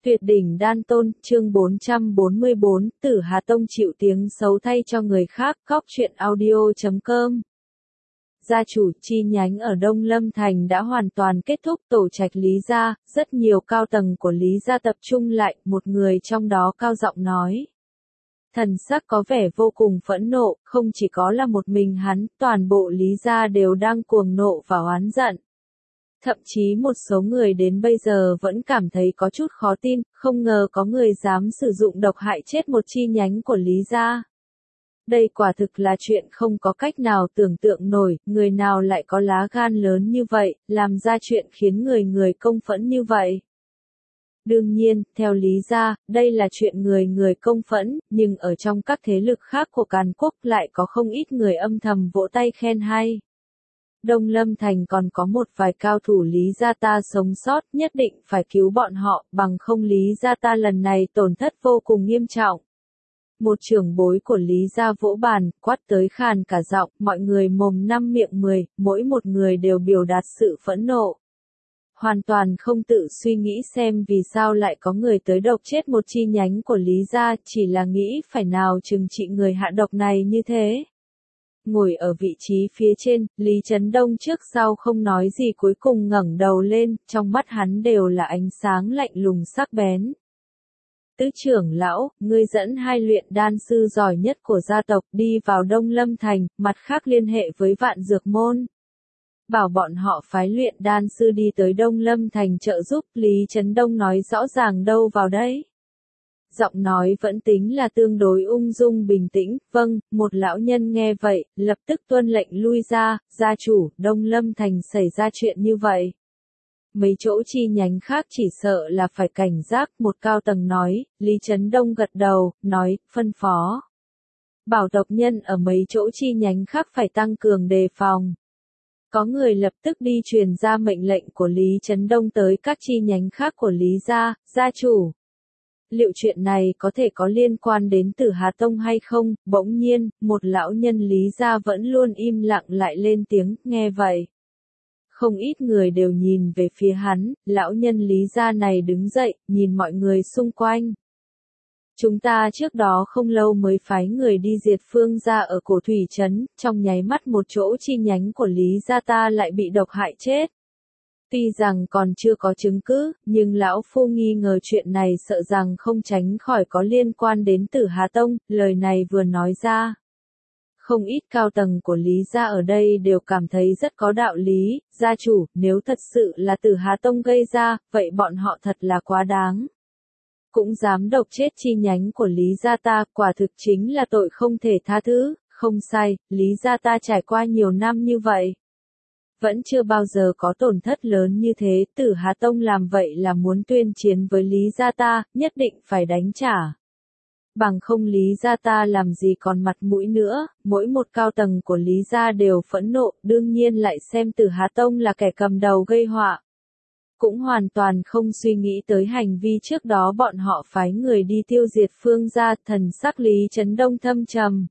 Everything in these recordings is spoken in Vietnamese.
Tuyệt đỉnh đan tôn, chương 444, Tử Hà Tông chịu tiếng xấu thay cho người khác, góc truyện audio.com. Gia chủ chi nhánh ở Đông Lâm Thành đã hoàn toàn kết thúc tổ trạch Lý gia, rất nhiều cao tầng của Lý gia tập trung lại, một người trong đó cao giọng nói. Thần sắc có vẻ vô cùng phẫn nộ, không chỉ có là một mình hắn, toàn bộ Lý gia đều đang cuồng nộ và oán giận. Thậm chí một số người đến bây giờ vẫn cảm thấy có chút khó tin, không ngờ có người dám sử dụng độc hại chết một chi nhánh của Lý gia. Đây quả thực là chuyện không có cách nào tưởng tượng nổi, người nào lại có lá gan lớn như vậy, làm ra chuyện khiến người công phẫn như vậy. Đương nhiên, theo Lý gia, đây là chuyện người công phẫn, nhưng ở trong các thế lực khác của Càn Quốc lại có không ít người âm thầm vỗ tay khen hay. Đông Lâm Thành còn có một vài cao thủ Lý gia ta sống sót, nhất định phải cứu bọn họ, bằng không Lý gia ta lần này tổn thất vô cùng nghiêm trọng. Một trưởng bối của Lý gia vỗ bàn, quát tới khàn cả giọng, mọi người mồm năm miệng 10, mỗi một người đều biểu đạt sự phẫn nộ. Hoàn toàn không tự suy nghĩ xem vì sao lại có người tới độc chết một chi nhánh của Lý gia, chỉ là nghĩ phải nào trừng trị người hạ độc này như thế. Ngồi ở vị trí phía trên, Lý Chấn Đông trước sau không nói gì cuối cùng ngẩng đầu lên, trong mắt hắn đều là ánh sáng lạnh lùng sắc bén. Tứ trưởng lão, ngươi dẫn hai luyện đan sư giỏi nhất của gia tộc đi vào Đông Lâm Thành, mặt khác liên hệ với Vạn Dược Môn. Bảo bọn họ phái luyện đan sư đi tới Đông Lâm Thành trợ giúp, Lý Chấn Đông nói rõ ràng đâu vào đấy. Giọng nói vẫn tính là tương đối ung dung bình tĩnh, vâng, một lão nhân nghe vậy, lập tức tuân lệnh lui ra, gia chủ, Đông Lâm Thành xảy ra chuyện như vậy. Mấy chỗ chi nhánh khác chỉ sợ là phải cảnh giác, một cao tầng nói, Lý Chấn Đông gật đầu, nói, phân phó. Bảo tộc nhân ở mấy chỗ chi nhánh khác phải tăng cường đề phòng. Có người lập tức đi truyền ra mệnh lệnh của Lý Chấn Đông tới các chi nhánh khác của Lý gia, gia chủ. Liệu chuyện này có thể có liên quan đến Tử Hà Tông hay không? Bỗng nhiên, một lão nhân Lý gia vẫn luôn im lặng lại lên tiếng, nghe vậy. Không ít người đều nhìn về phía hắn, lão nhân Lý gia này đứng dậy, nhìn mọi người xung quanh. Chúng ta trước đó không lâu mới phái người đi diệt Phương gia ở cổ thủy trấn, trong nháy mắt một chỗ chi nhánh của Lý gia ta lại bị độc hại chết. Tuy rằng còn chưa có chứng cứ, nhưng lão phu nghi ngờ chuyện này sợ rằng không tránh khỏi có liên quan đến Tử Hà Tông, lời này vừa nói ra. Không ít cao tầng của Lý gia ở đây đều cảm thấy rất có đạo lý, gia chủ, nếu thật sự là Tử Hà Tông gây ra, vậy bọn họ thật là quá đáng. Cũng dám độc chết chi nhánh của Lý gia ta, quả thực chính là tội không thể tha thứ, không sai, Lý gia ta trải qua nhiều năm như vậy. Vẫn chưa bao giờ có tổn thất lớn như thế, Tử Hà Tông làm vậy là muốn tuyên chiến với Lý gia ta, nhất định phải đánh trả. Bằng không Lý gia ta làm gì còn mặt mũi nữa, mỗi một cao tầng của Lý gia đều phẫn nộ, đương nhiên lại xem Tử Hà Tông là kẻ cầm đầu gây họa. Cũng hoàn toàn không suy nghĩ tới hành vi trước đó bọn họ phái người đi tiêu diệt Phương gia, thần sắc Lý Chấn Đông thâm trầm.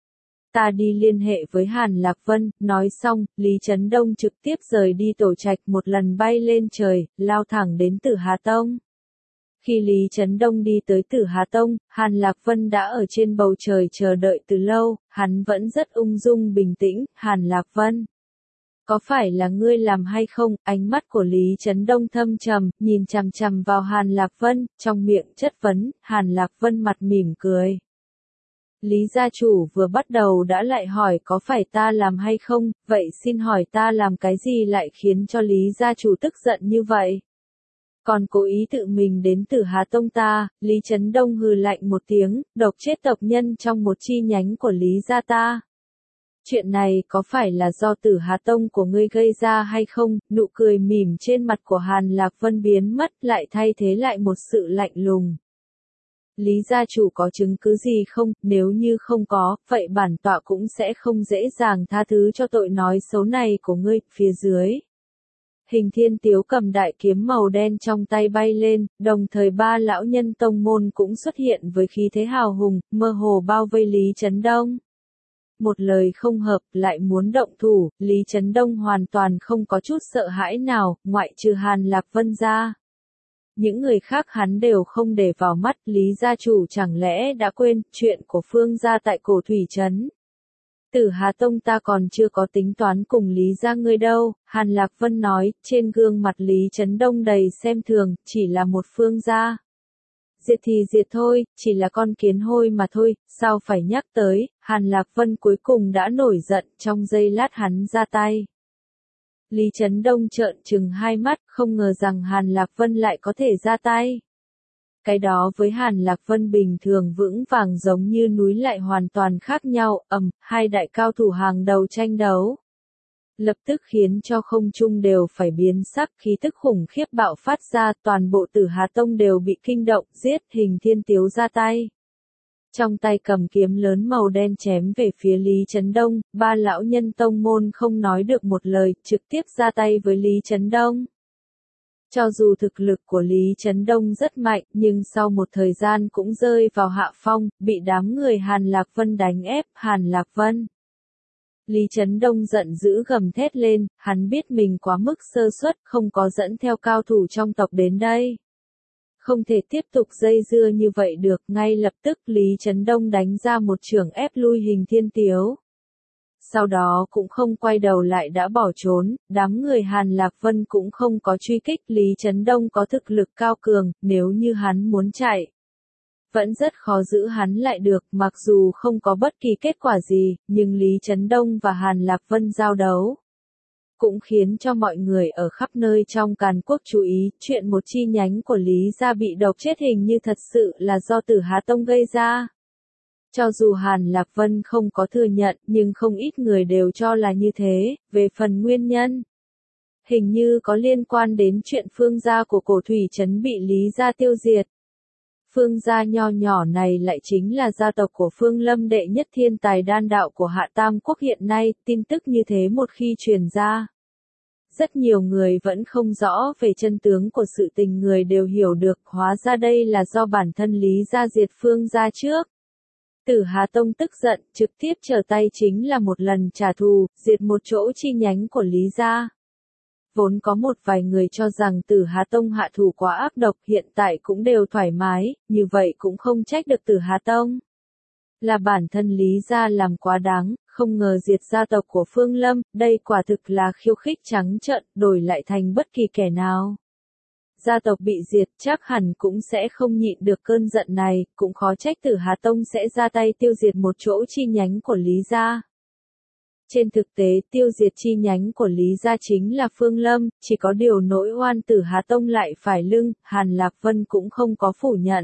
Ta đi liên hệ với Hàn Lạc Vân, nói xong, Lý Chấn Đông trực tiếp rời đi tổ trạch một lần bay lên trời, lao thẳng đến Tử Hà Tông. Khi Lý Chấn Đông đi tới Tử Hà Tông, Hàn Lạc Vân đã ở trên bầu trời chờ đợi từ lâu, hắn vẫn rất ung dung bình tĩnh, Hàn Lạc Vân. Có phải là ngươi làm hay không? Ánh mắt của Lý Chấn Đông thâm trầm, nhìn chằm chằm vào Hàn Lạc Vân, trong miệng chất vấn, Hàn Lạc Vân mặt mỉm cười. Lý gia chủ vừa bắt đầu đã lại hỏi có phải ta làm hay không, vậy xin hỏi ta làm cái gì lại khiến cho Lý gia chủ tức giận như vậy? Còn cố ý tự mình đến Tử Hà Tông ta, Lý Chấn Đông hừ lạnh một tiếng, độc chết tộc nhân trong một chi nhánh của Lý gia ta. Chuyện này có phải là do Tử Hà Tông của ngươi gây ra hay không? Nụ cười mỉm trên mặt của Hàn Lạc Vân biến mất lại thay thế lại một sự lạnh lùng. Lý gia chủ có chứng cứ gì không? Nếu như không có, vậy bản tọa cũng sẽ không dễ dàng tha thứ cho tội nói xấu này của ngươi. Phía dưới, Hình Thiên Tiếu cầm đại kiếm màu đen trong tay bay lên, đồng thời ba lão nhân tông môn cũng xuất hiện với khí thế hào hùng, mơ hồ bao vây Lý Chấn Đông. Một lời không hợp, lại muốn động thủ, Lý Chấn Đông hoàn toàn không có chút sợ hãi nào, ngoại trừ Hàn Lạc Vân ra. những người khác hắn đều không để vào mắt, Lý gia chủ chẳng lẽ đã quên chuyện của Phương gia tại cổ thủy trấn. Tử Hà Tông ta còn chưa có tính toán cùng Lý gia ngươi đâu, Hàn Lạc Vân nói, trên gương mặt Lý Chấn Đông đầy xem thường, chỉ là một Phương gia. Diệt thì diệt thôi, chỉ là con kiến hôi mà thôi, sao phải nhắc tới, Hàn Lạc Vân cuối cùng đã nổi giận, trong giây lát hắn ra tay. Lý Chấn Đông trợn trừng hai mắt, không ngờ rằng Hàn Lạc Vân lại có thể ra tay. Cái đó với Hàn Lạc Vân bình thường vững vàng giống như núi lại hoàn toàn khác nhau, hai đại cao thủ hàng đầu tranh đấu. Lập tức khiến cho không trung đều phải biến sắc, khí tức khủng khiếp bạo phát ra, toàn bộ Tử Hà Tông đều bị kinh động, giết, Hình Thiên Tiếu ra tay. Trong tay cầm kiếm lớn màu đen chém về phía Lý Chấn Đông, ba lão nhân tông môn không nói được một lời, trực tiếp ra tay với Lý Chấn Đông. Cho dù thực lực của Lý Chấn Đông rất mạnh, nhưng sau một thời gian cũng rơi vào hạ phong, bị đám người Hàn Lạc Vân đánh ép, Hàn Lạc Vân. Lý Chấn Đông giận dữ gầm thét lên, hắn biết mình quá mức sơ suất, không có dẫn theo cao thủ trong tộc đến đây. Không thể tiếp tục dây dưa như vậy được, ngay lập tức Lý Chấn Đông đánh ra một chưởng ép lui Hình Thiên Tiếu. Sau đó cũng không quay đầu lại đã bỏ trốn, đám người Hàn Lạc Vân cũng không có truy kích, Lý Chấn Đông có thực lực cao cường, nếu như hắn muốn chạy. Vẫn rất khó giữ hắn lại được, mặc dù không có bất kỳ kết quả gì, nhưng Lý Chấn Đông và Hàn Lạc Vân giao đấu. Cũng khiến cho mọi người ở khắp nơi trong Càn Quốc chú ý, chuyện một chi nhánh của Lý gia bị độc chết hình như thật sự là do Tử Hà Tông gây ra. Cho dù Hàn Lạc Vân không có thừa nhận, nhưng không ít người đều cho là như thế, về phần nguyên nhân. Hình như có liên quan đến chuyện Phương gia của cổ thủy trấn bị Lý gia tiêu diệt. Phương gia nho nhỏ này lại chính là gia tộc của Phương Lâm đệ nhất thiên tài đan đạo của Hạ Tam Quốc hiện nay, tin tức như thế một khi truyền ra. Rất nhiều người vẫn không rõ về chân tướng của sự tình, người đều hiểu được, hóa ra đây là do bản thân Lý gia diệt Phương gia trước. Tử Hà Tông tức giận, trực tiếp trở tay chính là một lần trả thù, diệt một chỗ chi nhánh của Lý gia. Vốn có một vài người cho rằng Tử Hà Tông hạ thủ quá ác độc, hiện tại cũng đều thoải mái, như vậy cũng không trách được Tử Hà Tông. Là bản thân Lý gia làm quá đáng, không ngờ diệt gia tộc của Phương Lâm, đây quả thực là khiêu khích trắng trợn, đổi lại thành bất kỳ kẻ nào. Gia tộc bị diệt chắc hẳn cũng sẽ không nhịn được cơn giận này, cũng khó trách Tử Hà Tông sẽ ra tay tiêu diệt một chỗ chi nhánh của Lý gia. Trên thực tế tiêu diệt chi nhánh của Lý gia chính là Phương Lâm, chỉ có điều nỗi oan Tử Hà Tông lại phải lưng, Hàn Lạc Vân cũng không có phủ nhận.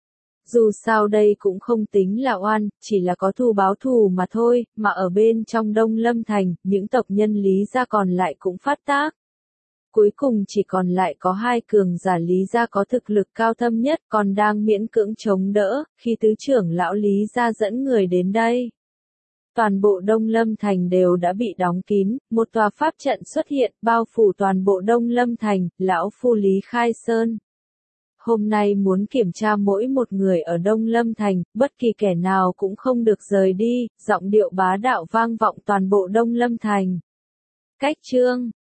Dù sao đây cũng không tính là oan, chỉ là có thù báo thù mà thôi, mà ở bên trong Đông Lâm Thành, những tộc nhân Lý gia còn lại cũng phát tác. Cuối cùng chỉ còn lại có hai cường giả Lý gia có thực lực cao thâm nhất, còn đang miễn cưỡng chống đỡ, khi tứ trưởng lão Lý gia dẫn người đến đây. Toàn bộ Đông Lâm Thành đều đã bị đóng kín, một tòa pháp trận xuất hiện, bao phủ toàn bộ Đông Lâm Thành, lão phu Lý khai sơn. Hôm nay muốn kiểm tra mỗi một người ở Đông Lâm Thành, bất kỳ kẻ nào cũng không được rời đi, giọng điệu bá đạo vang vọng toàn bộ Đông Lâm Thành. Cách chương